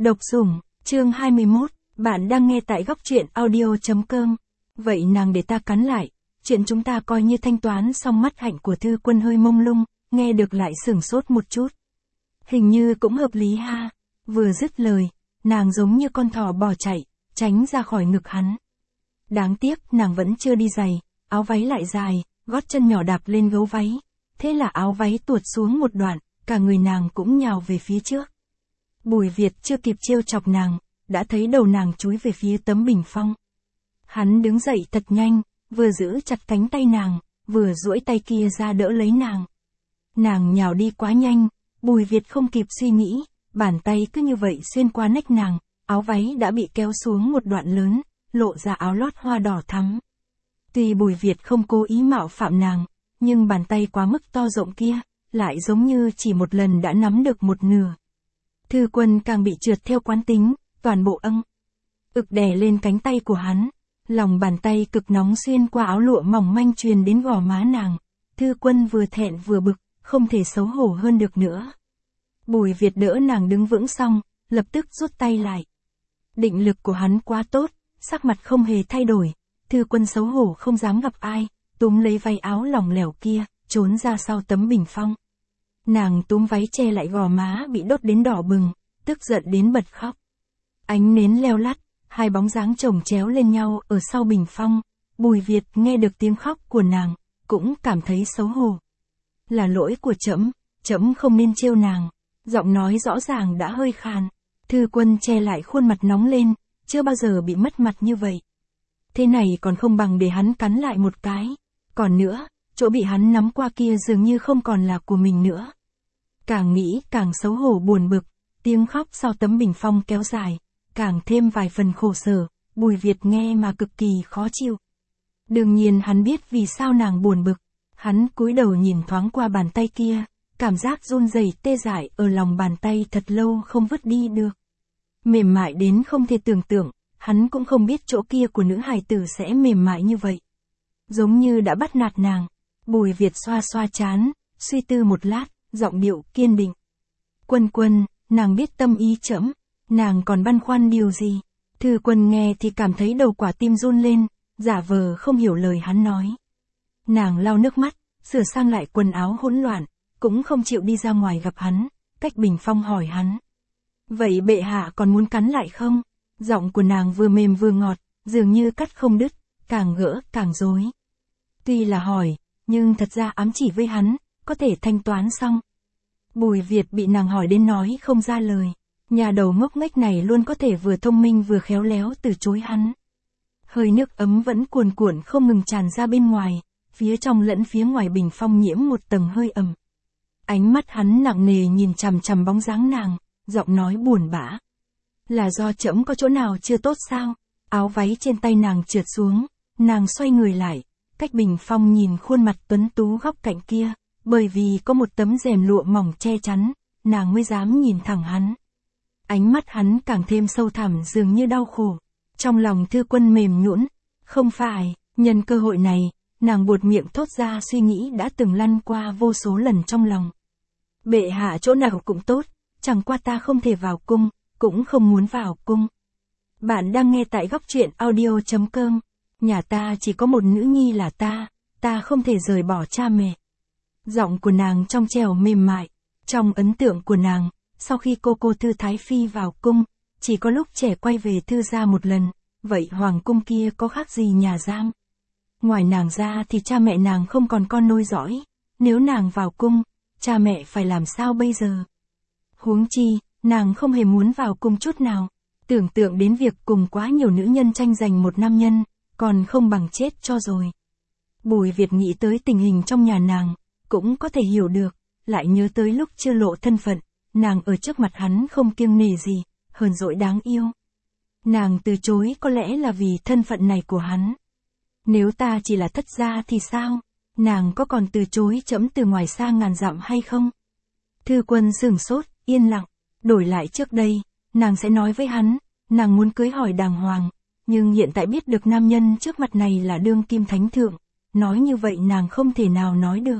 Độc Sủng, chương 21, bạn đang nghe tại góc truyện audio.com. Vậy nàng để ta cắn lại, chuyện chúng ta coi như thanh toán xong. Mắt hạnh của Thư Quân hơi mông lung, nghe được lại sửng sốt một chút. Hình như cũng hợp lý ha. Vừa dứt lời, nàng giống như con thỏ bỏ chạy, tránh ra khỏi ngực hắn. Đáng tiếc nàng vẫn chưa đi giày, áo váy lại dài, gót chân nhỏ đạp lên gấu váy. Thế là áo váy tuột xuống một đoạn, cả người nàng cũng nhào về phía trước. Bùi Việt chưa kịp trêu chọc nàng, đã thấy đầu nàng chúi về phía tấm bình phong. Hắn đứng dậy thật nhanh, vừa giữ chặt cánh tay nàng, vừa duỗi tay kia ra đỡ lấy nàng. Nàng nhào đi quá nhanh, Bùi Việt không kịp suy nghĩ, bàn tay cứ như vậy xuyên qua nách nàng, áo váy đã bị kéo xuống một đoạn lớn, lộ ra áo lót hoa đỏ thắm. Tuy Bùi Việt không cố ý mạo phạm nàng, nhưng bàn tay quá mức to rộng kia, lại giống như chỉ một lần đã nắm được một nửa. Thư Quân càng bị trượt theo quán tính, toàn bộ ực đè lên cánh tay của hắn. Lòng bàn tay cực nóng xuyên qua áo lụa mỏng manh truyền đến gò má nàng. Thư Quân vừa thẹn vừa bực, không thể xấu hổ hơn được nữa. Bùi Việt đỡ nàng đứng vững xong, lập tức rút tay lại. Định lực của hắn quá tốt, sắc mặt không hề thay đổi. Thư Quân xấu hổ không dám gặp ai, túm lấy váy áo lỏng lẻo kia, trốn ra sau tấm bình phong. Nàng túm váy che lại gò má bị đốt đến đỏ bừng, tức giận đến bật khóc. Ánh nến leo lắt, hai bóng dáng chồng chéo lên nhau ở sau bình phong. Bùi Việt nghe được tiếng khóc của nàng, cũng cảm thấy xấu hổ. Là lỗi của trẫm không nên trêu nàng. Giọng nói rõ ràng đã hơi khàn. Thư Quân che lại khuôn mặt nóng lên, chưa bao giờ bị mất mặt như vậy. Thế này còn không bằng để hắn cắn lại một cái. Còn nữa, chỗ bị hắn nắm qua kia dường như không còn là của mình nữa. Càng nghĩ càng xấu hổ buồn bực, tiếng khóc sau tấm bình phong kéo dài, càng thêm vài phần khổ sở. Bùi Việt nghe mà cực kỳ khó chịu. Đương nhiên hắn biết vì sao nàng buồn bực. Hắn cúi đầu nhìn thoáng qua bàn tay kia, cảm giác run rẩy tê dại ở lòng bàn tay thật lâu không vứt đi được. Mềm mại đến không thể tưởng tượng, hắn cũng không biết chỗ kia của nữ hài tử sẽ mềm mại như vậy. Giống như đã bắt nạt nàng. Bùi Việt xoa xoa trán, suy tư một lát, giọng điệu kiên định. Quân, nàng biết tâm ý trẫm, nàng còn băn khoăn điều gì? Thư Quân nghe thì cảm thấy đầu quả tim run lên, giả vờ không hiểu lời hắn nói. Nàng lau nước mắt, sửa sang lại quần áo hỗn loạn, cũng không chịu đi ra ngoài gặp hắn, cách bình phong hỏi hắn. Vậy bệ hạ còn muốn cắn lại không? Giọng của nàng vừa mềm vừa ngọt, dường như cắt không đứt, càng gỡ càng rối. Tuy là hỏi, nhưng thật ra ám chỉ với hắn, có thể thanh toán xong. Bùi Việt bị nàng hỏi đến nói không ra lời. Nhà đầu ngốc nghếch này luôn có thể vừa thông minh vừa khéo léo từ chối hắn. Hơi nước ấm vẫn cuồn cuộn không ngừng tràn ra bên ngoài, phía trong lẫn phía ngoài bình phong nhiễm một tầng hơi ẩm. Ánh mắt hắn nặng nề nhìn chằm chằm bóng dáng nàng, giọng nói buồn bã. Là do trẫm có chỗ nào chưa tốt sao? Áo váy trên tay nàng trượt xuống, nàng xoay người lại, cách bình phong nhìn khuôn mặt tuấn tú góc cạnh kia, bởi vì có một tấm rèm lụa mỏng che chắn, nàng mới dám nhìn thẳng hắn. Ánh mắt hắn càng thêm sâu thẳm dường như đau khổ. Trong lòng Thư Quân mềm nhũn, không phải, nhân cơ hội này, nàng buột miệng thốt ra suy nghĩ đã từng lăn qua vô số lần trong lòng. Bệ hạ chỗ nào cũng tốt, chẳng qua ta không thể vào cung, cũng không muốn vào cung. Bạn đang nghe tại góc truyện audio.com. Nhà ta chỉ có một nữ nhi là ta không thể rời bỏ cha mẹ. Giọng của nàng trong trẻo mềm mại. Trong ấn tượng của nàng, sau khi cô Thư Thái Phi vào cung, chỉ có lúc trẻ quay về Thư gia một lần, vậy hoàng cung kia có khác gì nhà giam? Ngoài nàng ra thì cha mẹ nàng không còn con nối dõi, nếu nàng vào cung, cha mẹ phải làm sao bây giờ? Huống chi, nàng không hề muốn vào cung chút nào, tưởng tượng đến việc cùng quá nhiều nữ nhân tranh giành một nam nhân, còn không bằng chết cho rồi. Bùi Việt nghĩ tới tình hình trong nhà nàng, cũng có thể hiểu được, lại nhớ tới lúc chưa lộ thân phận, nàng ở trước mặt hắn không kiêng nể gì, hờn dỗi đáng yêu. Nàng từ chối có lẽ là vì thân phận này của hắn. Nếu ta chỉ là thất gia thì sao? Nàng có còn từ chối trẫm từ ngoài xa ngàn dặm hay không? Thư Quân sửng sốt, yên lặng. Đổi lại trước đây, nàng sẽ nói với hắn, nàng muốn cưới hỏi đàng hoàng. Nhưng hiện tại biết được nam nhân trước mặt này là đương kim thánh thượng, nói như vậy nàng không thể nào nói được.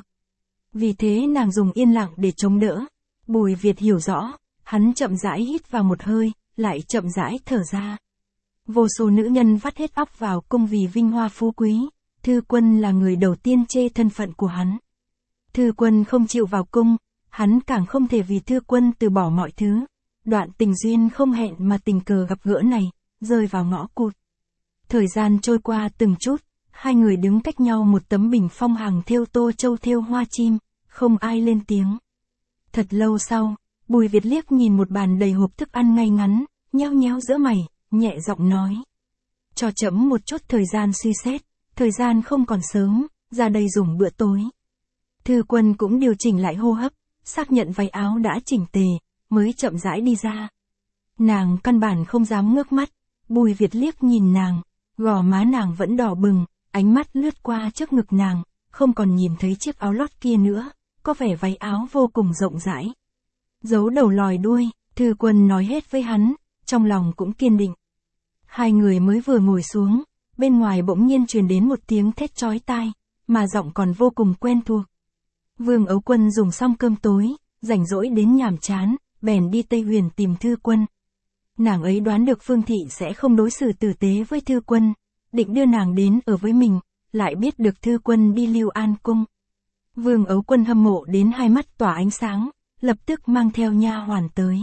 Vì thế nàng dùng yên lặng để chống đỡ. Bùi Việt hiểu rõ, hắn chậm rãi hít vào một hơi, lại chậm rãi thở ra. Vô số nữ nhân vắt hết óc vào cung vì vinh hoa phú quý, Thư Quân là người đầu tiên chê thân phận của hắn. Thư Quân không chịu vào cung, hắn càng không thể vì Thư Quân từ bỏ mọi thứ. Đoạn tình duyên không hẹn mà tình cờ gặp gỡ này, rơi vào ngõ cụt. Thời gian trôi qua từng chút, hai người đứng cách nhau một tấm bình phong hàng thêu tô châu thêu hoa chim, không ai lên tiếng. Thật lâu sau, Bùi Việt liếc nhìn một bàn đầy hộp thức ăn ngay ngắn, nheo nhéo giữa mày, nhẹ giọng nói. Cho trẫm một chút thời gian suy xét, thời gian không còn sớm, ra đây dùng bữa tối. Thư Quân cũng điều chỉnh lại hô hấp, xác nhận váy áo đã chỉnh tề, mới chậm rãi đi ra. Nàng căn bản không dám ngước mắt, Bùi Việt liếc nhìn nàng, gò má nàng vẫn đỏ bừng, ánh mắt lướt qua trước ngực nàng, không còn nhìn thấy chiếc áo lót kia nữa, có vẻ váy áo vô cùng rộng rãi. Giấu đầu lòi đuôi, Thư Quân nói hết với hắn, trong lòng cũng kiên định. Hai người mới vừa ngồi xuống, bên ngoài bỗng nhiên truyền đến một tiếng thét chói tai, mà giọng còn vô cùng quen thuộc. Vương Ấu Quân dùng xong cơm tối, rảnh rỗi đến nhàm chán, bèn đi Tây Huyền tìm Thư Quân. Nàng ấy đoán được Phương Thị sẽ không đối xử tử tế với Thư Quân, định đưa nàng đến ở với mình, lại biết được Thư Quân đi Lưu An Cung. Vương Ấu Quân hâm mộ đến hai mắt tỏa ánh sáng, lập tức mang theo nha hoàn tới.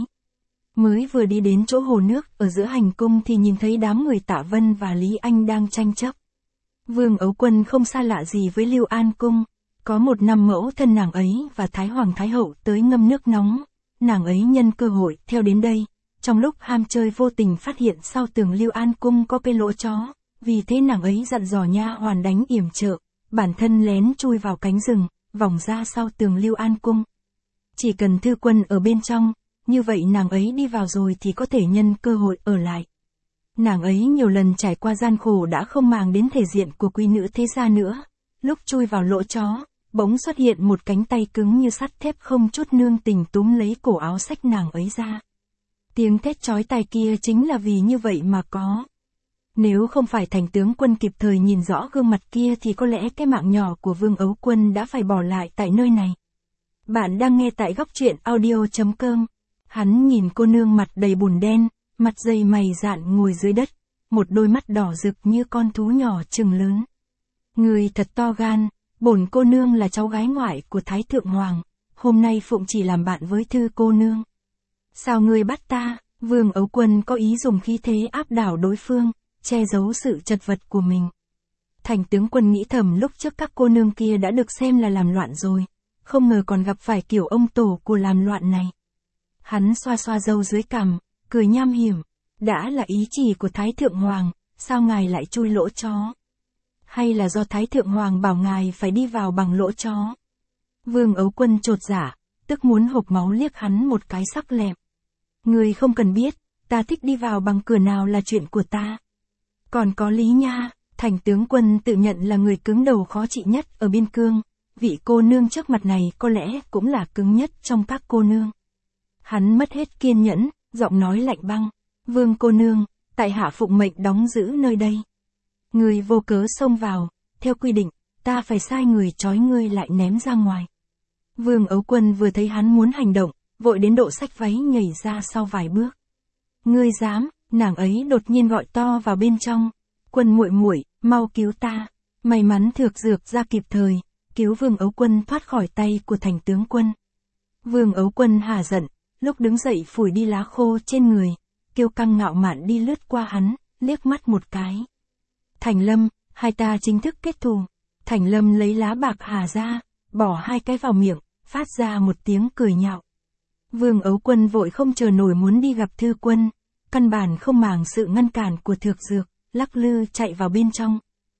Mới vừa đi đến chỗ hồ nước ở giữa hành cung thì nhìn thấy đám người Tạ Vân và Lý Anh đang tranh chấp. Vương Ấu Quân không xa lạ gì với Lưu An Cung, có một năm mẫu thân nàng ấy và Thái Hoàng Thái Hậu tới ngâm nước nóng, nàng ấy nhân cơ hội theo đến đây, trong lúc ham chơi vô tình phát hiện sau tường Lưu An Cung có cái lỗ chó, vì thế nàng ấy dặn dò nha hoàn đánh yểm trợ, bản thân lén chui vào cánh rừng, vòng ra sau tường Lưu An Cung. Chỉ cần Thư Quân ở bên trong, như vậy nàng ấy đi vào rồi thì có thể nhân cơ hội ở lại. Nàng ấy nhiều lần trải qua gian khổ đã không màng đến thể diện của quý nữ thế gia nữa, lúc chui vào lỗ chó, bỗng xuất hiện một cánh tay cứng như sắt thép không chút nương tình túm lấy cổ áo xách nàng ấy ra. Tiếng thét chói tai kia chính là vì như vậy mà có. Nếu không phải Thành tướng Quân kịp thời nhìn rõ gương mặt kia thì có lẽ cái mạng nhỏ của Vương Ấu Quân đã phải bỏ lại tại nơi này. Bạn đang nghe tại góc truyện audio.com. Hắn nhìn cô nương mặt đầy bùn đen, mặt dày mày dạn ngồi dưới đất, một đôi mắt đỏ rực như con thú nhỏ trừng lớn. Người thật to gan, bổn cô nương là cháu gái ngoại của Thái Thượng Hoàng, hôm nay Phụng chỉ làm bạn với Thư cô nương. Sao ngươi bắt ta? Vương Ấu Quân có ý dùng khí thế áp đảo đối phương, che giấu sự chật vật của mình. Thành tướng Quân nghĩ thầm lúc trước các cô nương kia đã được xem là làm loạn rồi, không ngờ còn gặp phải kiểu ông tổ của làm loạn này. Hắn xoa xoa râu dưới cằm, cười nham hiểm, đã là ý chỉ của Thái Thượng Hoàng, sao ngài lại chui lỗ chó? Hay là do Thái Thượng Hoàng bảo ngài phải đi vào bằng lỗ chó? Vương Ấu Quân chột dạ, tức muốn hộc máu liếc hắn một cái sắc lẹm. Người không cần biết, ta thích đi vào bằng cửa nào là chuyện của ta. Còn có lý nha, Thành tướng Quân tự nhận là người cứng đầu khó trị nhất ở biên cương, vị cô nương trước mặt này có lẽ cũng là cứng nhất trong các cô nương. Hắn mất hết kiên nhẫn, giọng nói lạnh băng. Vương cô nương, tại hạ phụng mệnh đóng giữ nơi đây. Người vô cớ xông vào, theo quy định, ta phải sai người trói ngươi lại ném ra ngoài. Vương Ấu Quân vừa thấy hắn muốn hành động, vội đến độ xách váy nhảy ra sau vài bước. Ngươi dám? Nàng ấy đột nhiên gọi to vào bên trong. Quân muội muội, mau cứu ta. May mắn Thược Dược ra kịp thời, cứu Vương Ấu Quân thoát khỏi tay của Thành tướng Quân. Vương Ấu Quân hả giận, lúc đứng dậy phủi đi lá khô trên người, kiêu căng ngạo mạn đi lướt qua hắn, liếc mắt một cái. Thành Lâm, hai ta chính thức kết thù. Thành Lâm lấy lá bạc hà ra, bỏ hai cái vào miệng, phát ra một tiếng cười nhạo. Vương Ấu Quân vội không chờ nổi muốn đi gặp Thư Quân, căn bản không màng sự ngăn cản của Thược Dược, lắc lư chạy vào bên trong.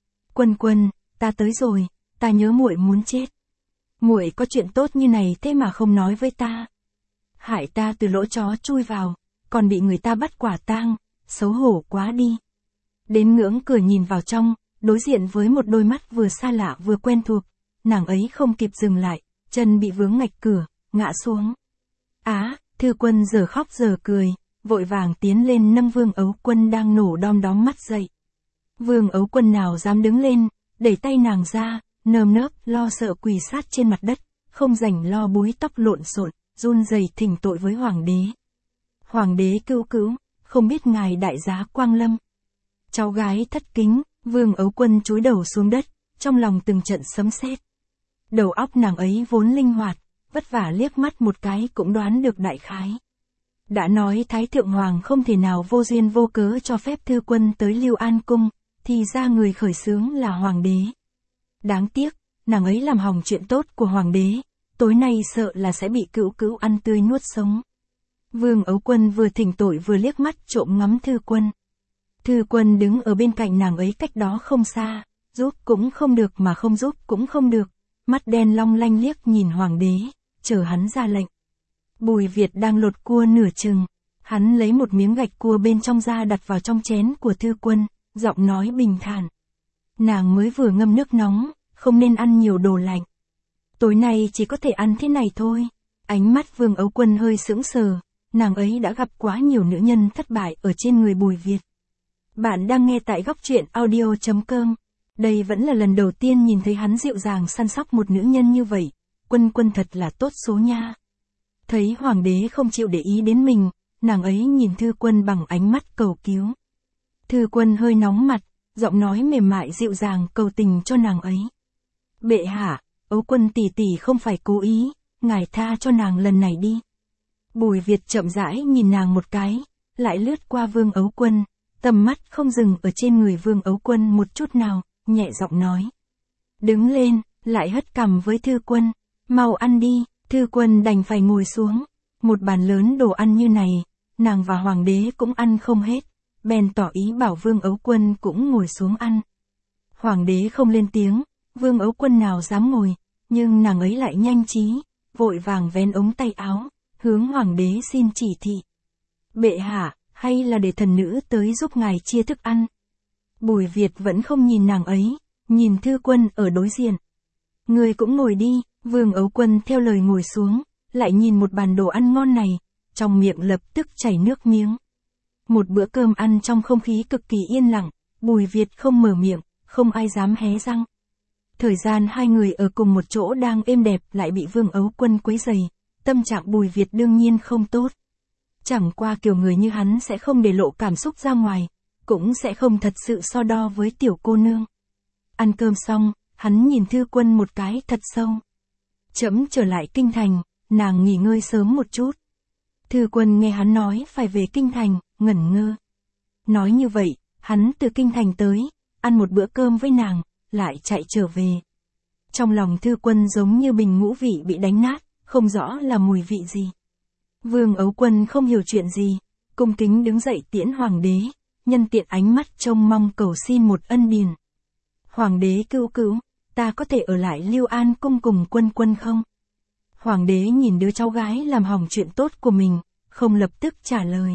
Quân, ta tới rồi, ta nhớ muội muốn chết. Muội có chuyện tốt như này thế mà không nói với ta. Hại ta từ lỗ chó chui vào, còn bị người ta bắt quả tang, xấu hổ quá đi. Đến ngưỡng cửa nhìn vào trong, đối diện với một đôi mắt vừa xa lạ vừa quen thuộc, nàng ấy không kịp dừng lại, chân bị vướng ngạch cửa, ngã xuống. Thư Quân giờ khóc giờ cười, vội vàng tiến lên nâng Vương Ấu Quân đang nổ đom đóm mắt dậy. Vương Ấu Quân nào dám đứng lên, đẩy tay nàng ra, nơm nớp lo sợ quỳ sát trên mặt đất, không rảnh lo búi tóc lộn xộn, run rẩy thỉnh tội với hoàng đế. Hoàng đế cứu cứu, không biết ngài đại giá quang lâm. Cháu gái thất kính, Vương Ấu Quân chúi đầu xuống đất, trong lòng từng trận sấm sét. Đầu óc nàng ấy vốn linh hoạt, vất vả liếc mắt một cái cũng đoán được đại khái. Đã nói Thái Thượng Hoàng không thể nào vô duyên vô cớ cho phép Thư Quân tới Lưu An Cung, thì ra người khởi xướng là Hoàng đế. Đáng tiếc, nàng ấy làm hỏng chuyện tốt của Hoàng đế, tối nay sợ là sẽ bị Cữu Cữu ăn tươi nuốt sống. Vương Ấu Quân vừa thỉnh tội vừa liếc mắt trộm ngắm Thư Quân. Thư Quân đứng ở bên cạnh nàng ấy cách đó không xa, giúp cũng không được mà không giúp cũng không được, mắt đen long lanh liếc nhìn Hoàng đế, chờ hắn ra lệnh. Bùi Việt đang lột cua nửa chừng, hắn lấy một miếng gạch cua bên trong ra đặt vào trong chén của Thư Quân, giọng nói bình thản. Nàng mới vừa ngâm nước nóng, không nên ăn nhiều đồ lạnh. Tối nay chỉ có thể ăn thế này thôi. Ánh mắt Vương Ấu Quân hơi sững sờ, nàng ấy đã gặp quá nhiều nữ nhân thất bại ở trên người Bùi Việt. Bạn đang nghe tại góc truyện audio.com. Đây vẫn là lần đầu tiên nhìn thấy hắn dịu dàng săn sóc một nữ nhân như vậy. Quân thật là tốt số nha. Thấy Hoàng đế không chịu để ý đến mình, nàng ấy nhìn Thư Quân bằng ánh mắt cầu cứu. Thư Quân hơi nóng mặt, giọng nói mềm mại dịu dàng cầu tình cho nàng ấy. Bệ hạ, Ấu Quân tỷ tỷ không phải cố ý, ngài tha cho nàng lần này đi. Bùi Việt chậm rãi nhìn nàng một cái, lại lướt qua Vương Ấu Quân, tầm mắt không dừng ở trên người Vương Ấu Quân một chút nào, nhẹ giọng nói. Đứng lên, lại hất cằm với Thư Quân, mau ăn đi. Thư Quân đành phải ngồi xuống, một bàn lớn đồ ăn như này, nàng và Hoàng đế cũng ăn không hết, bèn tỏ ý bảo Vương Ấu Quân cũng ngồi xuống ăn. Hoàng đế không lên tiếng, Vương Ấu Quân nào dám ngồi, nhưng nàng ấy lại nhanh trí, vội vàng vén ống tay áo, hướng Hoàng đế xin chỉ thị. Bệ hạ, hay là để thần nữ tới giúp ngài chia thức ăn? Bùi Việt vẫn không nhìn nàng ấy, nhìn Thư Quân ở đối diện. Người cũng ngồi đi. Vương Ấu Quân theo lời ngồi xuống, lại nhìn một bàn đồ ăn ngon này, trong miệng lập tức chảy nước miếng. Một bữa cơm ăn trong không khí cực kỳ yên lặng, Bùi Việt không mở miệng, không ai dám hé răng. Thời gian hai người ở cùng một chỗ đang êm đẹp lại bị Vương Ấu Quân quấy rầy, tâm trạng Bùi Việt đương nhiên không tốt. Chẳng qua kiểu người như hắn sẽ không để lộ cảm xúc ra ngoài, cũng sẽ không thật sự so đo với tiểu cô nương. Ăn cơm xong, hắn nhìn Thư Quân một cái thật sâu. Trẫm trở lại kinh thành, nàng nghỉ ngơi sớm một chút. Thư Quân nghe hắn nói phải về kinh thành, ngẩn ngơ. Nói như vậy, hắn từ kinh thành tới, ăn một bữa cơm với nàng, lại chạy trở về. Trong lòng Thư Quân giống như bình ngũ vị bị đánh nát, không rõ là mùi vị gì. Vương Ấu Quân không hiểu chuyện gì, cung kính đứng dậy tiễn Hoàng đế, nhân tiện ánh mắt trông mong cầu xin một ân điền. Hoàng đế Cữu Cữu, ta có thể ở lại Lưu An Cung cùng Quân không? Hoàng đế nhìn đứa cháu gái làm hỏng chuyện tốt của mình, không lập tức trả lời.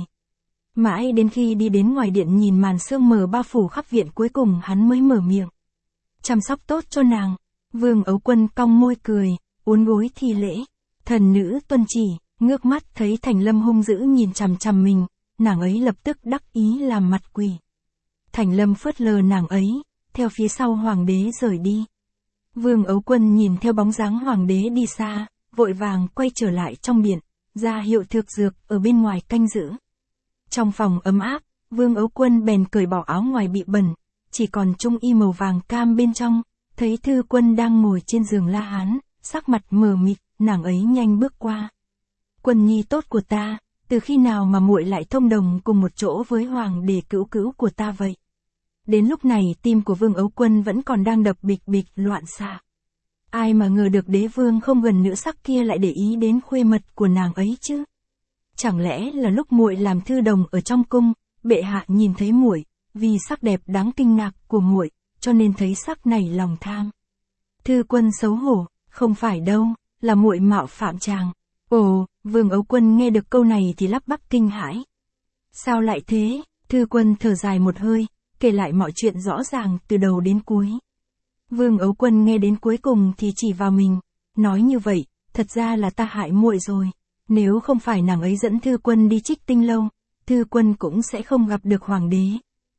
Mãi đến khi đi đến ngoài điện nhìn màn sương mờ bao phủ khắp viện cuối cùng hắn mới mở miệng. Chăm sóc tốt cho nàng. Vương Ấu Quân cong môi cười, uốn gối thi lễ. Thần nữ tuân chỉ, ngước mắt thấy Thành Lâm hung dữ nhìn chằm chằm mình, nàng ấy lập tức đắc ý làm mặt quỷ. Thành Lâm phớt lờ nàng ấy, theo phía sau Hoàng đế rời đi. Vương Ấu Quân nhìn theo bóng dáng Hoàng đế đi xa, vội vàng quay trở lại trong điện, ra hiệu Thược Dược ở bên ngoài canh giữ. Trong phòng ấm áp, Vương Ấu Quân bèn cởi bỏ áo ngoài bị bẩn, chỉ còn trung y màu vàng cam bên trong, thấy Thư Quân đang ngồi trên giường La Hán, sắc mặt mờ mịt, nàng ấy nhanh bước qua. Quân nhi tốt của ta, từ khi nào mà muội lại thông đồng cùng một chỗ với Hoàng đế Cữu Cữu của ta vậy? Đến lúc này tim của Vương Ấu Quân vẫn còn đang đập bịch bịch loạn xạ. Ai mà ngờ được đế vương không gần nữ sắc kia lại để ý đến khuê mật của nàng ấy chứ? Chẳng lẽ là lúc muội làm thư đồng ở trong cung, bệ hạ nhìn thấy muội, vì sắc đẹp đáng kinh ngạc của muội, cho nên thấy sắc này lòng tham. Thư Quân xấu hổ, không phải đâu, là muội mạo phạm chàng. Ồ, Vương Ấu Quân nghe được câu này thì lắp bắp kinh hãi. Sao lại thế? Thư Quân thở dài một hơi, kể lại mọi chuyện rõ ràng từ đầu đến cuối. Vương Ấu Quân nghe đến cuối cùng thì chỉ vào mình, nói như vậy, thật ra là ta hại muội rồi. Nếu không phải nàng ấy dẫn Thư Quân đi Trích Tinh Lâu, Thư Quân cũng sẽ không gặp được Hoàng đế.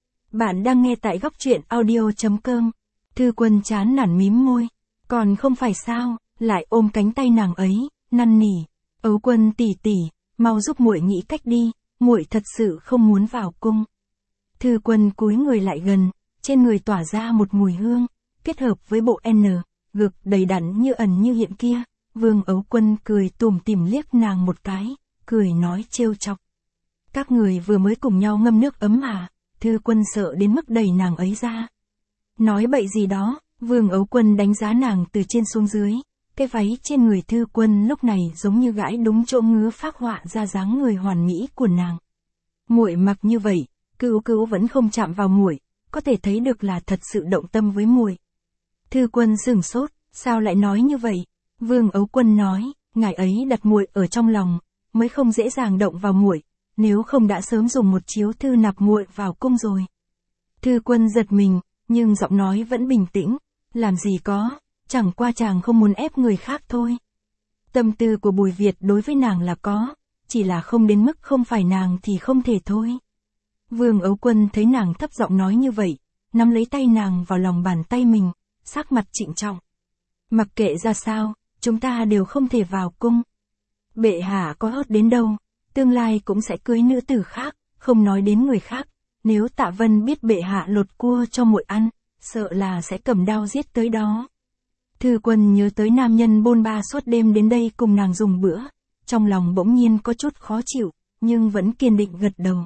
Bạn đang nghe tại góc truyện audio.com. Thư Quân chán nản mím môi. Còn không phải sao, lại ôm cánh tay nàng ấy, năn nỉ. Ấu Quân tỷ tỷ, mau giúp muội nghĩ cách đi. muội thật sự không muốn vào cung. Thư Quân cúi người lại gần, trên người tỏa ra một mùi hương, kết hợp với bộ ngực đầy đặn như ẩn như hiện kia, Vương Ấu Quân cười tủm tỉm liếc nàng một cái, cười nói trêu chọc. Các người vừa mới cùng nhau ngâm nước ấm à? Thư Quân sợ đến mức đẩy nàng ấy ra. Nói bậy gì đó, Vương Ấu Quân đánh giá nàng từ trên xuống dưới, cái váy trên người Thư Quân lúc này giống như gãi đúng chỗ ngứa phác họa ra dáng người hoàn mỹ của nàng. Muội mặc như vậy, Cữu vẫn không chạm vào muội, có thể thấy được là thật sự động tâm với muội. Thư Quân sửng sốt, sao lại nói như vậy? Vương Ấu Quân nói, ngài ấy đặt muội ở trong lòng, mới không dễ dàng động vào muội, nếu không đã sớm dùng một chiếu thư nạp muội vào cung rồi. Thư Quân giật mình, nhưng giọng nói vẫn bình tĩnh, làm gì có, chẳng qua chàng không muốn ép người khác thôi. Tâm tư của Bùi Việt đối với nàng là có, chỉ là không đến mức không phải nàng thì không thể thôi. Vương Ấu Quân thấy nàng thấp giọng nói như vậy, nắm lấy tay nàng vào lòng bàn tay mình, sắc mặt trịnh trọng. Mặc kệ ra sao, chúng ta đều không thể vào cung. Bệ hạ có hốt đến đâu, tương lai cũng sẽ cưới nữ tử khác, không nói đến người khác. Nếu Tạ Vân biết bệ hạ lột cua cho muội ăn, sợ là sẽ cầm đao giết tới đó. Thư Quân nhớ tới nam nhân bôn ba suốt đêm đến đây cùng nàng dùng bữa, trong lòng bỗng nhiên có chút khó chịu, nhưng vẫn kiên định gật đầu.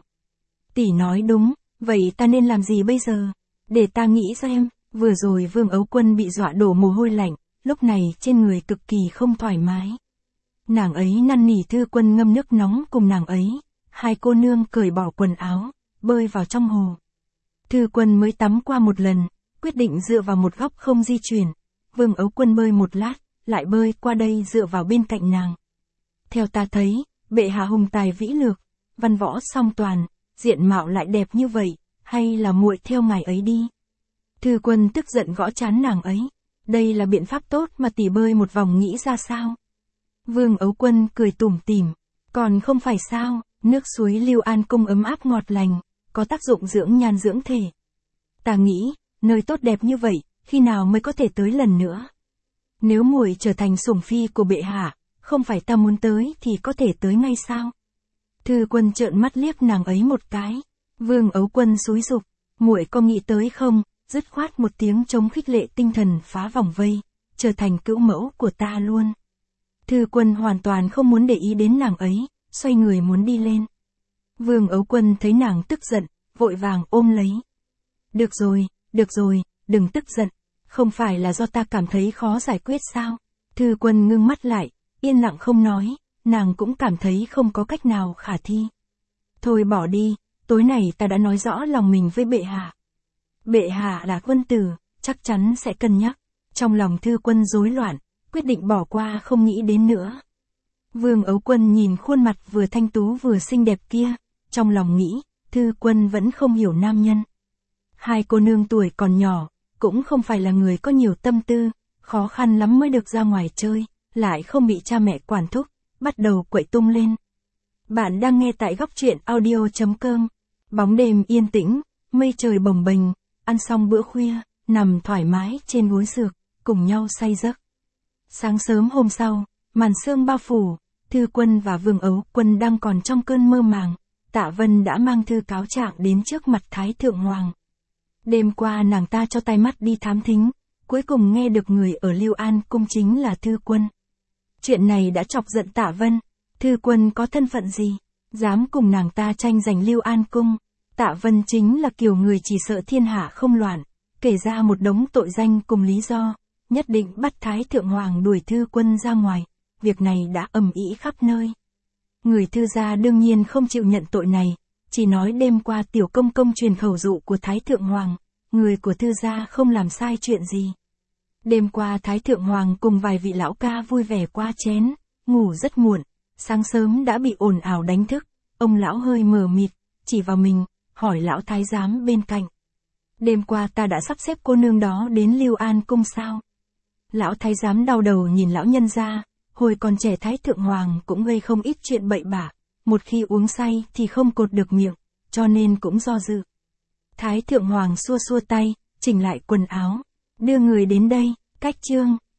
Tỷ nói đúng, vậy ta nên làm gì bây giờ? Để ta nghĩ xem. Vừa rồi Vương Ấu Quân bị dọa đổ mồ hôi lạnh, lúc này trên người cực kỳ không thoải mái. Nàng ấy năn nỉ Thư Quân ngâm nước nóng cùng nàng ấy, hai cô nương cởi bỏ quần áo, bơi vào trong hồ. Thư Quân mới tắm qua một lần, quyết định dựa vào một góc không di chuyển. Vương Ấu Quân bơi một lát, lại bơi qua đây dựa vào bên cạnh nàng. Theo ta thấy, bệ hạ hùng tài vĩ lược, văn võ song toàn, diện mạo lại đẹp như vậy, hay là muội theo ngài ấy đi. Thư Quân tức giận gõ trán nàng ấy. Đây là biện pháp tốt mà tỷ bơi một vòng nghĩ ra sao? Vương Ấu Quân cười tủm tỉm. Còn không phải sao, nước suối Lưu An Cung ấm áp ngọt lành, có tác dụng dưỡng nhan dưỡng thể. Ta nghĩ, nơi tốt đẹp như vậy, khi nào mới có thể tới lần nữa? Nếu muội trở thành sủng phi của bệ hạ, không phải ta muốn tới thì có thể tới ngay sao? Thư Quân trợn mắt liếc nàng ấy một cái. Vương Ấu Quân xúi giục, muội có nghĩ tới không? Dứt khoát một tiếng chống khích lệ tinh thần phá vòng vây, trở thành cữu mẫu của ta luôn. Thư Quân hoàn toàn không muốn để ý đến nàng ấy, xoay người muốn đi lên. Vương Ấu Quân thấy nàng tức giận, vội vàng ôm lấy. Được rồi, đừng tức giận, không phải là do ta cảm thấy khó giải quyết sao? Thư Quân ngưng mắt lại, yên lặng không nói, nàng cũng cảm thấy không có cách nào khả thi. Thôi bỏ đi, tối nay ta đã nói rõ lòng mình với bệ hạ. Bệ hạ là quân tử, chắc chắn sẽ cân nhắc. Trong lòng Thư Quân rối loạn, quyết định bỏ qua không nghĩ đến nữa. Vương Ấu Quân nhìn khuôn mặt vừa thanh tú vừa xinh đẹp kia, trong lòng nghĩ, Thư Quân vẫn không hiểu nam nhân. Hai cô nương tuổi còn nhỏ, cũng không phải là người có nhiều tâm tư, khó khăn lắm mới được ra ngoài chơi, lại không bị cha mẹ quản thúc, bắt đầu quậy tung lên. Bạn đang nghe tại Góc Truyện Audio.com. Bóng đêm yên tĩnh, mây trời bồng bềnh, ăn xong bữa khuya, nằm thoải mái trên gối xược, cùng nhau say giấc. Sáng sớm hôm sau, màn sương bao phủ, Thư Quân và Vương Ấu Quân đang còn trong cơn mơ màng, Tạ Vân đã mang thư cáo trạng đến trước mặt Thái Thượng Hoàng. Đêm qua nàng ta cho tai mắt đi thám thính, cuối cùng nghe được người ở Lưu An Cung chính là Thư Quân. Chuyện này đã chọc giận Tạ Vân, Thư Quân có thân phận gì, dám cùng nàng ta tranh giành Lưu An Cung. Tạ Vân chính là kiểu người chỉ sợ thiên hạ không loạn, kể ra một đống tội danh cùng lý do, nhất định bắt Thái Thượng Hoàng đuổi Thư Quân ra ngoài, việc này đã ầm ĩ khắp nơi. Người Thư gia đương nhiên không chịu nhận tội này, chỉ nói đêm qua tiểu công công truyền khẩu dụ của Thái Thượng Hoàng, người của Thư gia không làm sai chuyện gì. Đêm qua Thái Thượng Hoàng cùng vài vị lão ca vui vẻ qua chén, ngủ rất muộn, sáng sớm đã bị ồn ào đánh thức, ông lão hơi mờ mịt, chỉ vào mình, hỏi lão thái giám bên cạnh. Đêm qua ta đã sắp xếp cô nương đó đến Lưu An Cung sao? Lão thái giám đau đầu nhìn lão nhân ra, hồi còn trẻ Thái Thượng Hoàng cũng gây không ít chuyện bậy bạ, một khi uống say thì không cột được miệng, cho nên cũng do dự. Thái Thượng Hoàng xua xua tay, chỉnh lại quần áo, đưa người đến đây, cách chương.